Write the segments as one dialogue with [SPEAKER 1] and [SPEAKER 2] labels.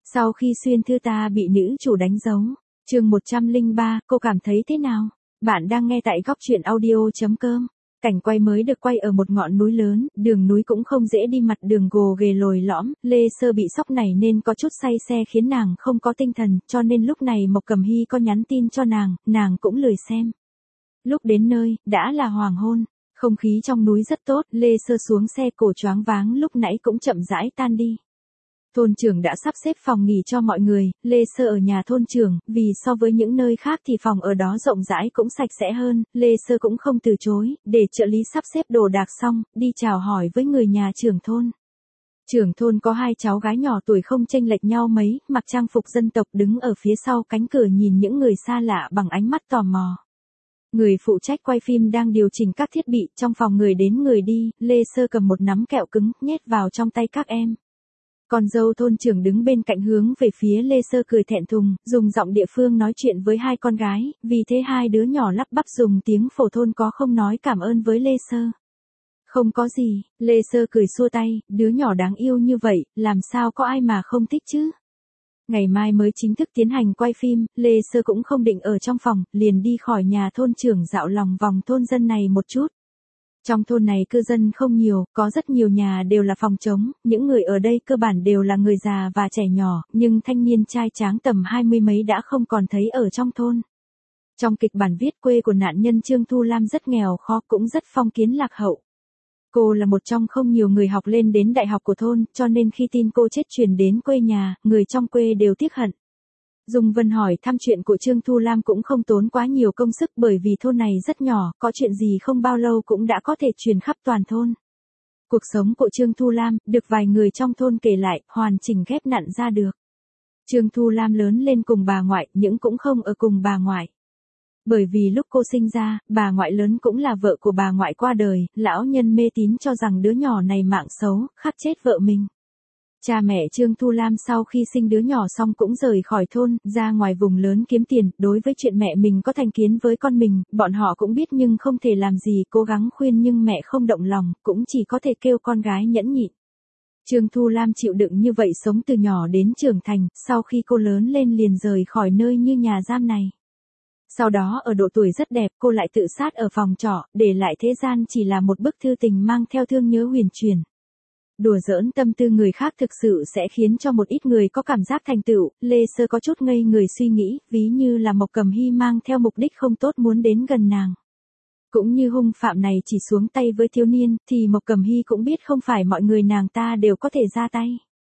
[SPEAKER 1] Sau khi xuyên thư ta bị nữ chủ đánh dấu. Chương 103, cô cảm thấy thế nào? Bạn đang nghe tại góc truyện audio.com. Cảnh quay mới được quay ở một ngọn núi lớn, đường núi cũng không dễ đi, mặt đường gồ ghề lồi lõm, Lê Sơ bị sốc này nên có chút say xe khiến nàng không có tinh thần, cho nên lúc này Mộc Cầm Hy có nhắn tin cho nàng cũng lười xem. Lúc đến nơi, đã là hoàng hôn, không khí trong núi rất tốt, Lê Sơ xuống xe, cổ choáng váng lúc nãy cũng chậm rãi tan đi. Thôn trưởng đã sắp xếp phòng nghỉ cho mọi người, Lê Sơ ở nhà thôn trưởng, vì so với những nơi khác thì phòng ở đó rộng rãi cũng sạch sẽ hơn, Lê Sơ cũng không từ chối, để trợ lý sắp xếp đồ đạc xong, đi chào hỏi với người nhà trưởng thôn. Trưởng thôn có hai cháu gái nhỏ tuổi không chênh lệch nhau mấy, mặc trang phục dân tộc đứng ở phía sau cánh cửa nhìn những người xa lạ bằng ánh mắt tò mò. Người phụ trách quay phim đang điều chỉnh các thiết bị, trong phòng người đến người đi, Lê Sơ cầm một nắm kẹo cứng, nhét vào trong tay các em. Con dâu thôn trưởng đứng bên cạnh hướng về phía Lê Sơ cười thẹn thùng, dùng giọng địa phương nói chuyện với hai con gái, vì thế hai đứa nhỏ lắp bắp dùng tiếng phổ thôn có không nói cảm ơn với Lê Sơ. Không có gì, Lê Sơ cười xua tay, đứa nhỏ đáng yêu như vậy, làm sao có ai mà không thích chứ. Ngày mai mới chính thức tiến hành quay phim, Lê Sơ cũng không định ở trong phòng, liền đi khỏi nhà thôn trưởng dạo lòng vòng thôn dân này một chút. Trong thôn này cư dân không nhiều, có rất nhiều nhà đều là phòng trống, những người ở đây cơ bản đều là người già và trẻ nhỏ, nhưng thanh niên trai tráng tầm 20 mấy đã không còn thấy ở trong thôn. Trong kịch bản viết quê của nạn nhân Trương Thu Lam rất nghèo khó cũng rất phong kiến lạc hậu. Cô là một trong không nhiều người học lên đến đại học của thôn, cho nên khi tin cô chết truyền đến quê nhà, người trong quê đều tiếc hận. Dung Vân hỏi thăm chuyện của Trương Thu Lam cũng không tốn quá nhiều công sức bởi vì thôn này rất nhỏ, có chuyện gì không bao lâu cũng đã có thể truyền khắp toàn thôn. Cuộc sống của Trương Thu Lam, được vài người trong thôn kể lại, hoàn chỉnh ghép nặn ra được. Trương Thu Lam lớn lên cùng bà ngoại, nhưng cũng không ở cùng bà ngoại. Bởi vì lúc cô sinh ra, bà ngoại lớn cũng là vợ của bà ngoại qua đời, lão nhân mê tín cho rằng đứa nhỏ này mạng xấu, khắc chết vợ mình. Cha mẹ Trương Thu Lam sau khi sinh đứa nhỏ xong cũng rời khỏi thôn, ra ngoài vùng lớn kiếm tiền, đối với chuyện mẹ mình có thành kiến với con mình, bọn họ cũng biết nhưng không thể làm gì, cố gắng khuyên nhưng mẹ không động lòng, cũng chỉ có thể kêu con gái nhẫn nhịn. Trương Thu Lam chịu đựng như vậy sống từ nhỏ đến trưởng thành, sau khi cô lớn lên liền rời khỏi nơi như nhà giam này. Sau đó ở độ tuổi rất đẹp, cô lại tự sát ở phòng trọ, để lại thế gian chỉ là một bức thư tình mang theo thương nhớ huyền truyền. Đùa giỡn tâm tư người khác thực sự sẽ khiến cho một ít người có cảm giác thành tựu, Lê Sơ có chút ngây người suy nghĩ, ví như là Mộc Cầm Hy mang theo mục đích không tốt muốn đến gần nàng. Cũng như hung phạm này chỉ xuống tay với thiếu niên, thì Mộc Cầm Hy cũng biết không phải mọi người nàng ta đều có thể ra tay.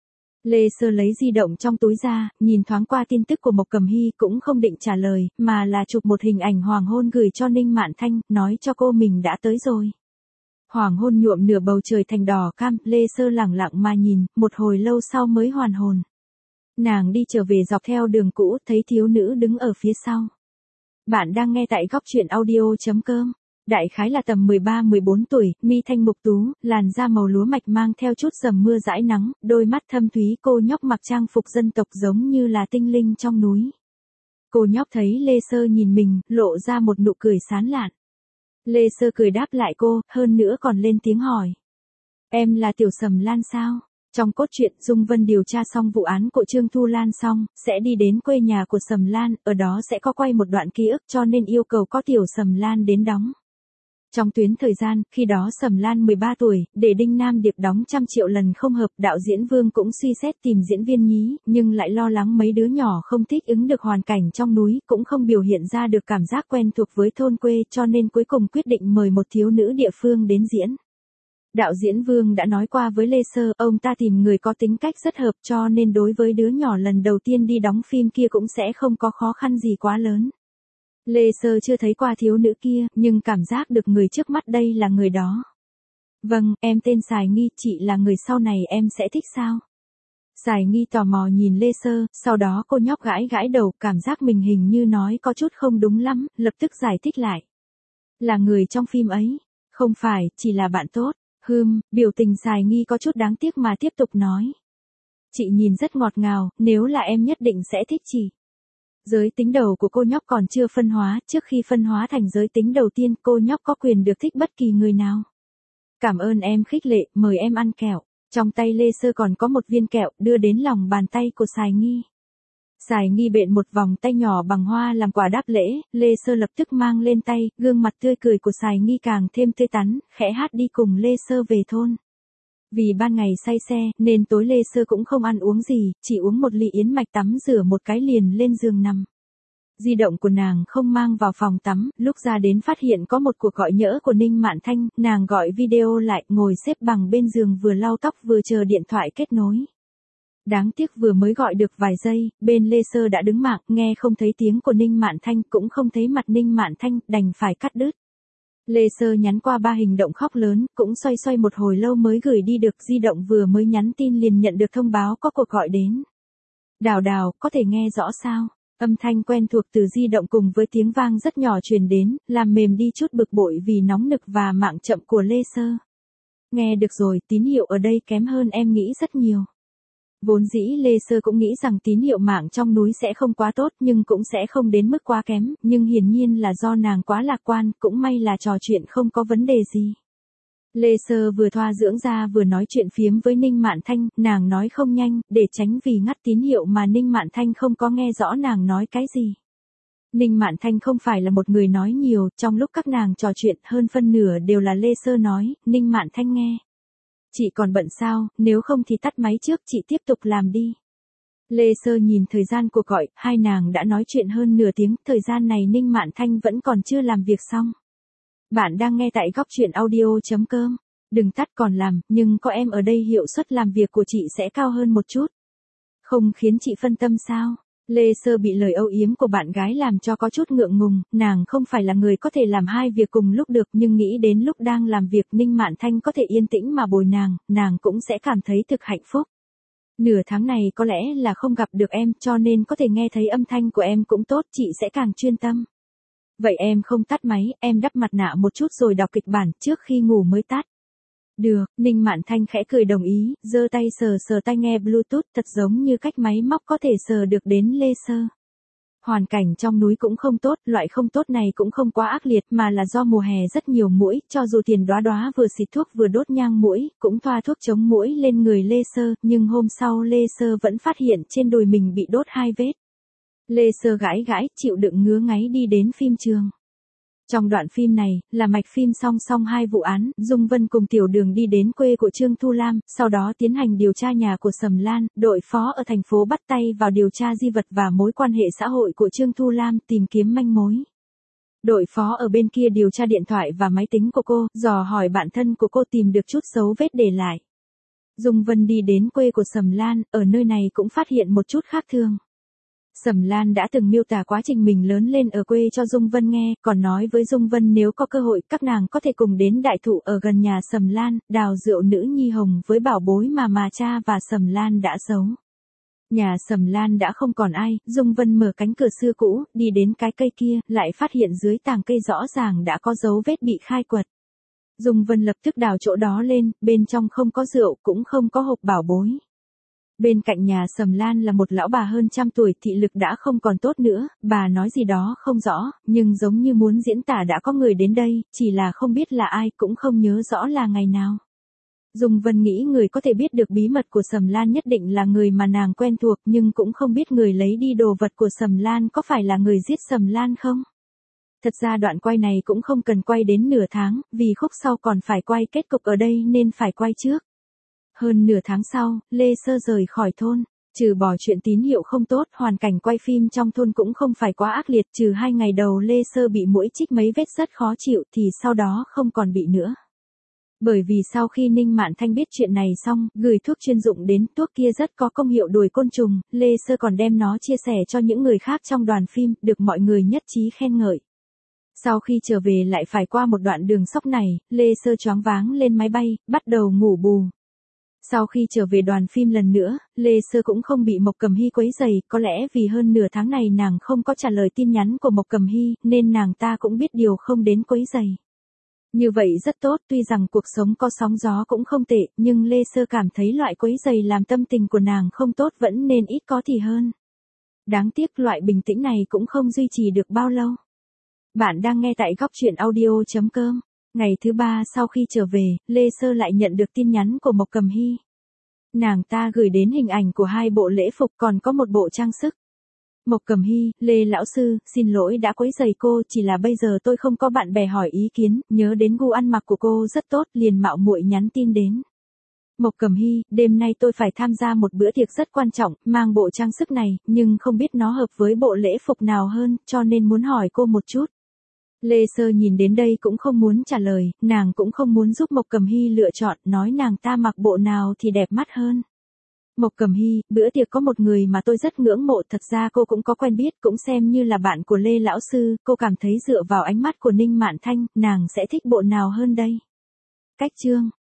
[SPEAKER 1] Lê Sơ lấy di động trong túi ra, nhìn thoáng qua tin tức của Mộc Cầm Hy cũng không định trả lời, mà là chụp một hình ảnh hoàng hôn gửi cho Ninh Mạn Thanh, nói cho cô mình đã tới rồi. Hoàng hôn nhuộm nửa bầu trời thành đỏ cam, Lê Sơ lẳng lặng mà nhìn, một hồi lâu sau mới hoàn hồn. Nàng đi trở về dọc theo đường cũ, thấy thiếu nữ đứng ở phía sau. Bạn đang nghe tại góc truyện audio.com. Đại khái là tầm 13-14 tuổi, mi thanh mục tú, làn da màu lúa mạch mang theo chút dầm mưa dãi nắng, đôi mắt thâm thúy, cô nhóc mặc trang phục dân tộc giống như là tinh linh trong núi. Cô nhóc thấy Lê Sơ nhìn mình, lộ ra một nụ cười sán lạn. Lê Sơ cười đáp lại cô, hơn nữa còn lên tiếng hỏi. Em là Tiểu Sầm Lan sao? Trong cốt truyện, Dung Vân điều tra xong vụ án của Trương Thu Lan xong, sẽ đi đến quê nhà của Sầm Lan, ở đó sẽ có quay một đoạn ký ức cho nên yêu cầu có Tiểu Sầm Lan đến đóng. Trong tuyến thời gian, khi đó Sầm Lan 13 tuổi, để Đinh Nam Điệp đóng 100 triệu lần không hợp, đạo diễn Vương cũng suy xét tìm diễn viên nhí, nhưng lại lo lắng mấy đứa nhỏ không thích ứng được hoàn cảnh trong núi, cũng không biểu hiện ra được cảm giác quen thuộc với thôn quê, cho nên cuối cùng quyết định mời một thiếu nữ địa phương đến diễn. Đạo diễn Vương đã nói qua với Lê Sơ, ông ta tìm người có tính cách rất hợp cho nên đối với đứa nhỏ lần đầu tiên đi đóng phim kia cũng sẽ không có khó khăn gì quá lớn. Lê Sơ chưa thấy qua thiếu nữ kia, nhưng cảm giác được người trước mắt đây là người đó. Vâng, em tên Sài Nghi, chị là người sau này em sẽ thích sao? Sài Nghi tò mò nhìn Lê Sơ, sau đó cô nhóc gãi gãi đầu, cảm giác mình hình như nói có chút không đúng lắm, lập tức giải thích lại. Là người trong phim ấy. Không phải, chỉ là bạn tốt. Biểu tình Sài Nghi có chút đáng tiếc mà tiếp tục nói. Chị nhìn rất ngọt ngào, nếu là em nhất định sẽ thích chị. Giới tính đầu của cô nhóc còn chưa phân hóa, trước khi phân hóa thành giới tính đầu tiên, cô nhóc có quyền được thích bất kỳ người nào. Cảm ơn em khích lệ, mời em ăn kẹo. Trong tay Lê Sơ còn có một viên kẹo đưa đến lòng bàn tay của Sài Nghi. Sài Nghi bện một vòng tay nhỏ bằng hoa làm quà đáp lễ, Lê Sơ lập tức mang lên tay, gương mặt tươi cười của Sài Nghi càng thêm tươi tắn, khẽ hát đi cùng Lê Sơ về thôn. Vì ban ngày say xe, nên tối Lê Sơ cũng không ăn uống gì, chỉ uống một ly yến mạch tắm rửa một cái liền lên giường nằm. Di động của nàng không mang vào phòng tắm, lúc ra đến phát hiện có một cuộc gọi nhỡ của Ninh Mạn Thanh, nàng gọi video lại, ngồi xếp bằng bên giường vừa lau tóc vừa chờ điện thoại kết nối. Đáng tiếc vừa mới gọi được vài giây, bên Lê Sơ đã đứng mạng, nghe không thấy tiếng của Ninh Mạn Thanh, cũng không thấy mặt Ninh Mạn Thanh, đành phải cắt đứt. Lê Sơ nhắn qua 3 hình động khóc lớn, cũng xoay xoay một hồi lâu mới gửi đi được, di động vừa mới nhắn tin liền nhận được thông báo có cuộc gọi đến. Đào đào, có thể nghe rõ sao? Âm thanh quen thuộc từ di động cùng với tiếng vang rất nhỏ truyền đến, làm mềm đi chút bực bội vì nóng nực và mạng chậm của Lê Sơ. Nghe được rồi, tín hiệu ở đây kém hơn em nghĩ rất nhiều. Vốn dĩ Lê Sơ cũng nghĩ rằng tín hiệu mạng trong núi sẽ không quá tốt nhưng cũng sẽ không đến mức quá kém, nhưng hiển nhiên là do nàng quá lạc quan, cũng may là trò chuyện không có vấn đề gì. Lê Sơ vừa thoa dưỡng da vừa nói chuyện phiếm với Ninh Mạn Thanh, nàng nói không nhanh, để tránh vì ngắt tín hiệu mà Ninh Mạn Thanh không có nghe rõ nàng nói cái gì. Ninh Mạn Thanh không phải là một người nói nhiều, trong lúc các nàng trò chuyện hơn phân nửa đều là Lê Sơ nói, Ninh Mạn Thanh nghe. Chị còn bận sao, nếu không thì tắt máy trước, chị tiếp tục làm đi. Lê Sơ nhìn thời gian cuộc gọi, hai nàng đã nói chuyện hơn nửa tiếng, thời gian này Ninh Mạn Thanh vẫn còn chưa làm việc xong. Bạn đang nghe tại góc truyện audio.com. Đừng tắt còn làm, nhưng có em ở đây hiệu suất làm việc của chị sẽ cao hơn một chút. Không khiến chị phân tâm sao? Lê Sơ bị lời âu yếm của bạn gái làm cho có chút ngượng ngùng, nàng không phải là người có thể làm hai việc cùng lúc được nhưng nghĩ đến lúc đang làm việc Ninh Mạn Thanh có thể yên tĩnh mà bồi nàng cũng sẽ cảm thấy thực hạnh phúc. Nửa tháng này có lẽ là không gặp được em cho nên có thể nghe thấy âm thanh của em cũng tốt, chị sẽ càng chuyên tâm. Vậy em không tắt máy, em đắp mặt nạ một chút rồi đọc kịch bản trước khi ngủ mới tắt. Được, Ninh Mạn Thanh khẽ cười đồng ý, giơ tay sờ sờ tai nghe Bluetooth thật giống như cách máy móc có thể sờ được đến Lê Sơ. Hoàn cảnh trong núi cũng không tốt, loại không tốt này cũng không quá ác liệt mà là do mùa hè rất nhiều muỗi, cho dù Tiền Đóa Đóa vừa xịt thuốc vừa đốt nhang muỗi, cũng thoa thuốc chống muỗi lên người Lê Sơ, nhưng hôm sau Lê Sơ vẫn phát hiện trên đùi mình bị đốt 2 vết. Lê Sơ gãi gãi, chịu đựng ngứa ngáy đi đến phim trường. Trong đoạn phim này, là mạch phim song song 2 vụ án, Dung Vân cùng Tiểu Đường đi đến quê của Trương Thu Lam, sau đó tiến hành điều tra nhà của Sầm Lan, đội phó ở thành phố bắt tay vào điều tra di vật và mối quan hệ xã hội của Trương Thu Lam, tìm kiếm manh mối. Đội phó ở bên kia điều tra điện thoại và máy tính của cô, dò hỏi bạn thân của cô tìm được chút dấu vết để lại. Dung Vân đi đến quê của Sầm Lan, ở nơi này cũng phát hiện một chút khác thường. Sầm Lan đã từng miêu tả quá trình mình lớn lên ở quê cho Dung Vân nghe, còn nói với Dung Vân nếu có cơ hội các nàng có thể cùng đến đại thụ ở gần nhà Sầm Lan, đào rượu nữ nhi hồng với bảo bối mà cha và Sầm Lan đã giấu. Nhà Sầm Lan đã không còn ai, Dung Vân mở cánh cửa xưa cũ, đi đến cái cây kia, lại phát hiện dưới tàng cây rõ ràng đã có dấu vết bị khai quật. Dung Vân lập tức đào chỗ đó lên, bên trong không có rượu cũng không có hộp bảo bối. Bên cạnh nhà Sầm Lan là một lão bà hơn 100 tuổi, thị lực đã không còn tốt nữa, bà nói gì đó không rõ, nhưng giống như muốn diễn tả đã có người đến đây, chỉ là không biết là ai, cũng không nhớ rõ là ngày nào. Dung Vân nghĩ người có thể biết được bí mật của Sầm Lan nhất định là người mà nàng quen thuộc, nhưng cũng không biết người lấy đi đồ vật của Sầm Lan có phải là người giết Sầm Lan không. Thật ra đoạn quay này cũng không cần quay đến nửa tháng, vì khúc sau còn phải quay kết cục ở đây nên phải quay trước. Hơn nửa tháng sau, Lê Sơ rời khỏi thôn. Trừ bỏ chuyện tín hiệu không tốt, hoàn cảnh quay phim trong thôn cũng không phải quá ác liệt, trừ 2 ngày đầu Lê Sơ bị muỗi chích mấy vết rất khó chịu thì sau đó không còn bị nữa. Bởi vì sau khi Ninh Mạn Thanh biết chuyện này xong, gửi thuốc chuyên dụng đến, thuốc kia rất có công hiệu đuổi côn trùng, Lê Sơ còn đem nó chia sẻ cho những người khác trong đoàn phim, được mọi người nhất trí khen ngợi. Sau khi trở về lại phải qua một đoạn đường sóc này, Lê Sơ choáng váng lên máy bay, bắt đầu ngủ bù. Sau khi trở về đoàn phim lần nữa, Lê Sơ cũng không bị Mộc Cầm Hy quấy rầy, có lẽ vì hơn nửa tháng này nàng không có trả lời tin nhắn của Mộc Cầm Hy, nên nàng ta cũng biết điều không đến quấy rầy. Như vậy rất tốt, tuy rằng cuộc sống có sóng gió cũng không tệ, nhưng Lê Sơ cảm thấy loại quấy rầy làm tâm tình của nàng không tốt vẫn nên ít có thì hơn. Đáng tiếc loại bình tĩnh này cũng không duy trì được bao lâu. Bạn đang nghe tại góc truyện audio.com. Ngày thứ 3 sau khi trở về, Lê Sơ lại nhận được tin nhắn của Mộc Cầm Hy. Nàng ta gửi đến hình ảnh của 2 bộ lễ phục còn có một bộ trang sức. Mộc Cẩm Hy, Lê lão sư, xin lỗi đã quấy rầy cô, chỉ là bây giờ tôi không có bạn bè hỏi ý kiến, nhớ đến gu ăn mặc của cô rất tốt, liền mạo muội nhắn tin đến. Mộc Cẩm Hy, đêm nay tôi phải tham gia một bữa tiệc rất quan trọng, mang bộ trang sức này, nhưng không biết nó hợp với bộ lễ phục nào hơn, cho nên muốn hỏi cô một chút. Lê Sơ nhìn đến đây cũng không muốn trả lời, nàng cũng không muốn giúp Mộc Cẩm Hy lựa chọn, nói nàng ta mặc bộ nào thì đẹp mắt hơn. Mộc Cẩm Hy, bữa tiệc có một người mà tôi rất ngưỡng mộ, thật ra cô cũng có quen biết, cũng xem như là bạn của Lê lão sư, cô cảm thấy dựa vào ánh mắt của Ninh Mạn Thanh, nàng sẽ thích bộ nào hơn đây? Cách chương